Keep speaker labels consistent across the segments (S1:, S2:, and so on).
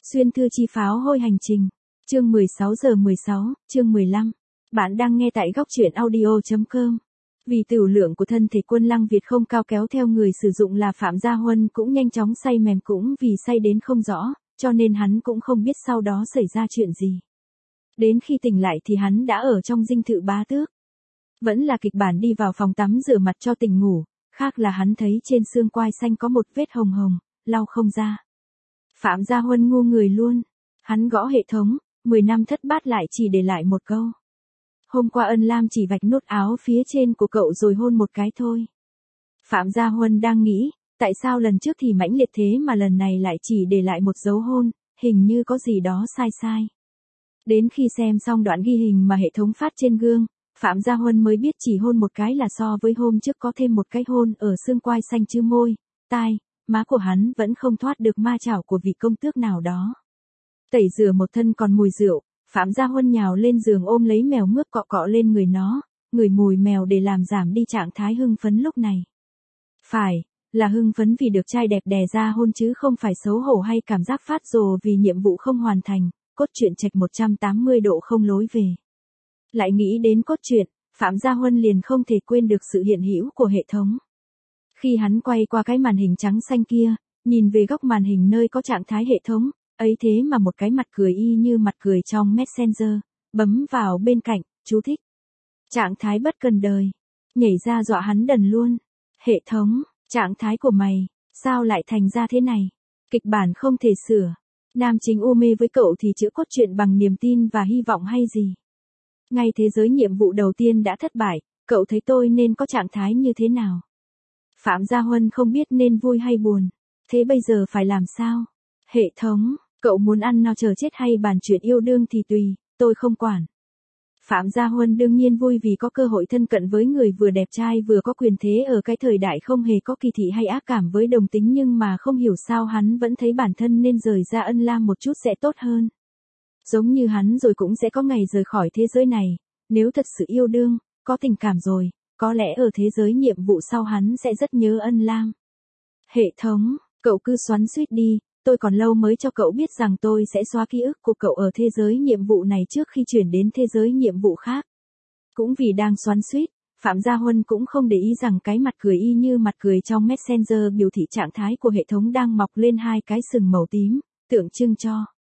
S1: Xuyên thư chi pháo hôi hành trình. Chương 16:16, chương 15. Bạn đang nghe tại góc truyện audio.com. Vì tửu lượng của thân thể Quân Lăng Việt không cao, kéo theo người sử dụng là Phạm Gia Huân cũng nhanh chóng say mềm, cũng vì say đến không rõ, cho nên hắn cũng không biết sau đó xảy ra chuyện gì. Đến khi tỉnh lại thì hắn đã ở trong dinh thự Bá Tước. Vẫn là kịch bản đi vào phòng tắm rửa mặt cho tỉnh ngủ, khác là hắn thấy trên xương quai xanh có một vết hồng hồng, lau không ra. Phạm Gia Huân ngu người luôn. Hắn gõ hệ thống, 10 năm thất bát lại chỉ để lại một câu. Hôm qua Ân Lam chỉ vạch nút áo phía trên của cậu rồi hôn một cái thôi. Phạm Gia Huân đang nghĩ, tại sao lần trước thì mãnh liệt thế mà lần này lại chỉ để lại một dấu hôn, hình như có gì đó sai sai. Đến khi xem xong đoạn ghi hình mà hệ thống phát trên gương, Phạm Gia Huân mới biết chỉ hôn một cái là so với hôm trước có thêm một cái hôn ở xương quai xanh chứ môi, tai, má của hắn vẫn không thoát được ma chảo của vị công tước nào đó. Tẩy rửa một thân còn mùi rượu, Phạm Gia Huân nhào lên giường ôm lấy mèo mướp cọ cọ lên người nó, ngửi mùi mèo để làm giảm đi trạng thái hưng phấn lúc này. Phải, là hưng phấn vì được trai đẹp đè ra hôn chứ không phải xấu hổ hay cảm giác phát rồ vì nhiệm vụ không hoàn thành, cốt truyện chệch 180 độ không lối về. Lại nghĩ đến cốt truyện, Phạm Gia Huân liền không thể quên được sự hiện hữu của hệ thống. Khi hắn quay qua cái màn hình trắng xanh kia, nhìn về góc màn hình nơi có trạng thái hệ thống, ấy thế mà một cái mặt cười y như mặt cười trong Messenger, bấm vào bên cạnh, chú thích. Trạng thái bất cần đời. Nhảy ra dọa hắn đần luôn. Hệ thống, trạng thái của mày, sao lại thành ra thế này? Kịch bản không thể sửa. Nam chính u mê với cậu thì chữa cốt truyện bằng niềm tin và hy vọng hay gì? Ngay thế giới nhiệm vụ đầu tiên đã thất bại, cậu thấy tôi nên có trạng thái như thế nào? Phạm Gia Huân không biết nên vui hay buồn. Thế bây giờ phải làm sao? Hệ thống, cậu muốn ăn no chờ chết hay bàn chuyện yêu đương thì tùy, tôi không quản. Phạm Gia Huân đương nhiên vui vì có cơ hội thân cận với người vừa đẹp trai vừa có quyền thế ở cái thời đại không hề có kỳ thị hay ác cảm với đồng tính, nhưng mà không hiểu sao hắn vẫn thấy bản thân nên rời ra Ân Lam một chút sẽ tốt hơn. Giống như hắn rồi cũng sẽ có ngày rời khỏi thế giới này, nếu thật sự yêu đương, có tình cảm rồi, có lẽ ở thế giới nhiệm vụ sau hắn sẽ rất nhớ Ân Lam. Hệ thống, cậu cứ xoắn xuýt đi, tôi còn lâu mới cho cậu biết rằng tôi sẽ xóa ký ức của cậu ở thế giới nhiệm vụ này trước khi chuyển đến thế giới nhiệm vụ khác. Cũng vì đang xoắn xuýt, Phạm Gia Huân cũng không để ý rằng cái mặt cười y như mặt cười trong Messenger biểu thị trạng thái của hệ thống đang mọc lên hai cái sừng màu tím, tượng trưng cho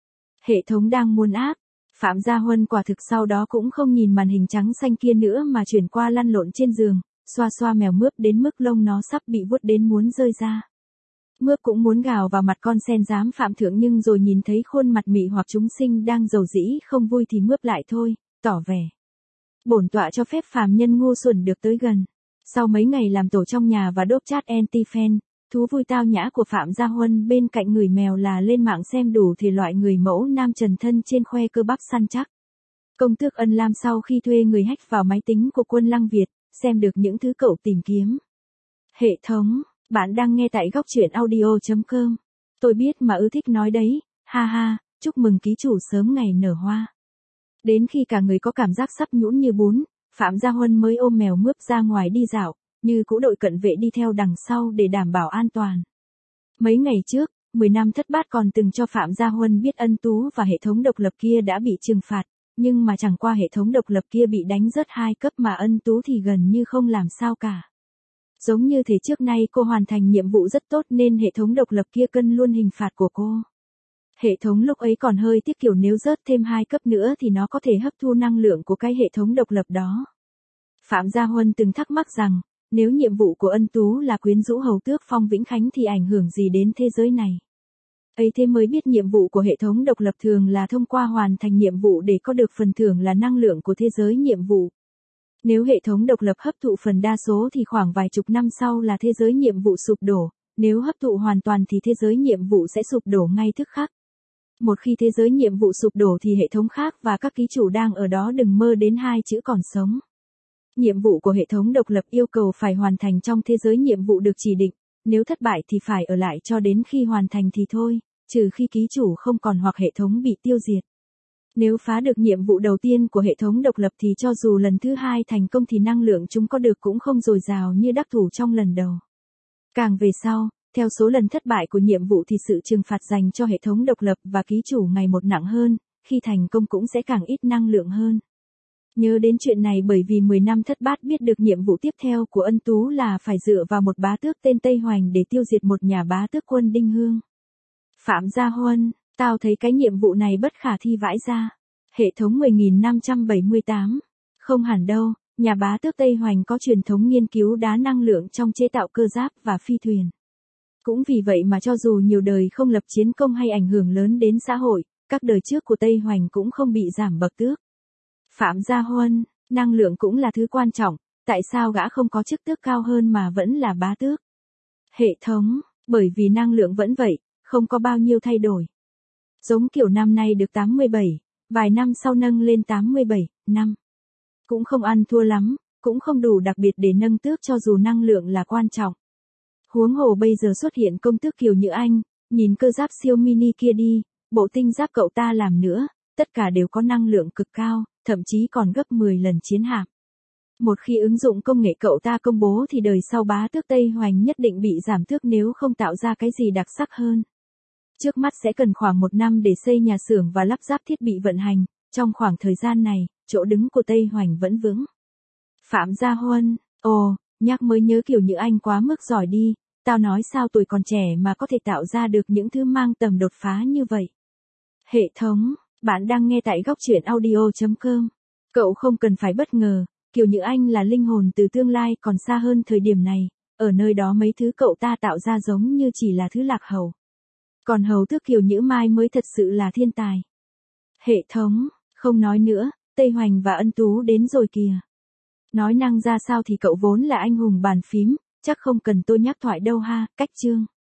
S1: hệ thống đang muốn áp. Phạm Gia Huân quả thực sau đó cũng không nhìn màn hình trắng xanh kia nữa mà chuyển qua lăn lộn trên giường, xoa xoa mèo mướp đến mức lông nó sắp bị vuốt đến muốn rơi ra. Mướp cũng muốn gào vào mặt con sen dám phạm thượng, nhưng rồi nhìn thấy khuôn mặt mị hoặc chúng sinh đang dầu dĩ không vui thì mướp lại thôi, tỏ vẻ. Bổn tọa cho phép phàm nhân ngu xuẩn được tới gần. Sau mấy ngày làm tổ trong nhà và đốt chat anti-fan, thú vui tao nhã của Phạm Gia Huân bên cạnh người mèo là lên mạng xem đủ thể loại người mẫu nam trần thân trên khoe cơ bắp săn chắc. Công tước Ân Lam sau khi thuê người hack vào máy tính của Quân Lăng Việt, xem được những thứ cậu tìm kiếm. Hệ thống, bạn đang nghe tại góc truyện audio.com. Tôi biết mà thích nói đấy, ha ha, chúc mừng ký chủ sớm ngày nở hoa. Đến khi cả người có cảm giác sắp nhũn như bún, Phạm Gia Huân mới ôm mèo mướp ra ngoài đi dạo, như cũ đội cận vệ đi theo đằng sau để đảm bảo an toàn. Mấy ngày trước, 10 năm thất bát còn từng cho Phạm Gia Huân biết Ân Tú và hệ thống độc lập kia đã bị trừng phạt, nhưng mà chẳng qua hệ thống độc lập kia bị đánh rớt 2 cấp mà Ân Tú thì gần như không làm sao cả. Giống như thể trước nay cô hoàn thành nhiệm vụ rất tốt nên hệ thống độc lập kia cân luôn hình phạt của cô. Hệ thống lúc ấy còn hơi tiếc kiểu nếu rớt thêm 2 cấp nữa thì nó có thể hấp thu năng lượng của cái hệ thống độc lập đó. Phạm Gia Huân từng thắc mắc rằng, nếu nhiệm vụ của Ân Tú là quyến rũ hầu tước Phong Vĩnh Khánh thì ảnh hưởng gì đến thế giới này. Ấy thế mới biết nhiệm vụ của hệ thống độc lập thường là thông qua hoàn thành nhiệm vụ để có được phần thưởng là năng lượng của thế giới nhiệm vụ. Nếu hệ thống độc lập hấp thụ phần đa số thì khoảng vài chục năm sau là thế giới nhiệm vụ sụp đổ, nếu hấp thụ hoàn toàn thì thế giới nhiệm vụ sẽ sụp đổ ngay tức khắc. Một khi thế giới nhiệm vụ sụp đổ thì hệ thống khác và các ký chủ đang ở đó đừng mơ đến 2 chữ còn sống. Nhiệm vụ của hệ thống độc lập yêu cầu phải hoàn thành trong thế giới nhiệm vụ được chỉ định, nếu thất bại thì phải ở lại cho đến khi hoàn thành thì thôi, trừ khi ký chủ không còn hoặc hệ thống bị tiêu diệt. Nếu phá được nhiệm vụ đầu tiên của hệ thống độc lập thì cho dù lần thứ 2 thành công thì năng lượng chúng có được cũng không dồi dào như đắc thủ trong lần đầu. Càng về sau, Theo số lần thất bại của nhiệm vụ thì sự trừng phạt dành cho hệ thống độc lập và ký chủ ngày một nặng hơn, khi thành công cũng sẽ càng ít năng lượng hơn. Nhớ đến chuyện này bởi vì 10 năm thất bát biết được nhiệm vụ tiếp theo của Ân Tú là phải dựa vào một bá tước tên Tây Hoành để tiêu diệt một nhà bá tước quân Đinh Hương. Phạm Gia Huân, tao thấy cái nhiệm vụ này bất khả thi vãi ra. Hệ thống 10.578. Không hẳn đâu, nhà bá tước Tây Hoành có truyền thống nghiên cứu đá năng lượng trong chế tạo cơ giáp và phi thuyền. Cũng vì vậy mà cho dù nhiều đời không lập chiến công hay ảnh hưởng lớn đến xã hội, các đời trước của Tây Hoành cũng không bị giảm bậc tước. Phạm Gia Huân, năng lượng cũng là thứ quan trọng, tại sao gã không có chức tước cao hơn mà vẫn là bá tước? Hệ thống, bởi vì năng lượng vẫn vậy, không có bao nhiêu thay đổi. Giống kiểu năm nay được 87, vài năm sau nâng lên 87 năm. Cũng không ăn thua lắm, cũng không đủ đặc biệt để nâng tước cho dù năng lượng là quan trọng. Huống hồ bây giờ xuất hiện công tước Kiều Như Anh, nhìn cơ giáp siêu mini kia đi, bộ tinh giáp cậu ta làm nữa, tất cả đều có năng lượng cực cao, thậm chí còn gấp 10 lần chiến hạm. Một khi ứng dụng công nghệ cậu ta công bố thì đời sau bá tước Tây Hoành nhất định bị giảm tước nếu không tạo ra cái gì đặc sắc hơn. Trước mắt sẽ cần khoảng 1 năm để xây nhà xưởng và lắp ráp thiết bị vận hành, trong khoảng thời gian này, chỗ đứng của Tây Hoành vẫn vững. Phạm Gia Huân, ồ, nhắc mới nhớ Kiều Như Anh quá mức giỏi đi, tao nói sao tuổi còn trẻ mà có thể tạo ra được những thứ mang tầm đột phá như vậy. Hệ thống, bạn đang nghe tại góc truyện audio.com. Cậu không cần phải bất ngờ, Kiều Như Anh là linh hồn từ tương lai còn xa hơn thời điểm này, ở nơi đó mấy thứ cậu ta tạo ra giống như chỉ là thứ lạc hậu. Còn hầu tước Kiều Nhữ Mai mới thật sự là thiên tài. Hệ thống, không nói nữa, Tây Hoành và Ân Tú đến rồi kìa. Nói năng ra sao thì cậu vốn là anh hùng bàn phím, chắc không cần tôi nhắc thoại đâu ha, cách chương.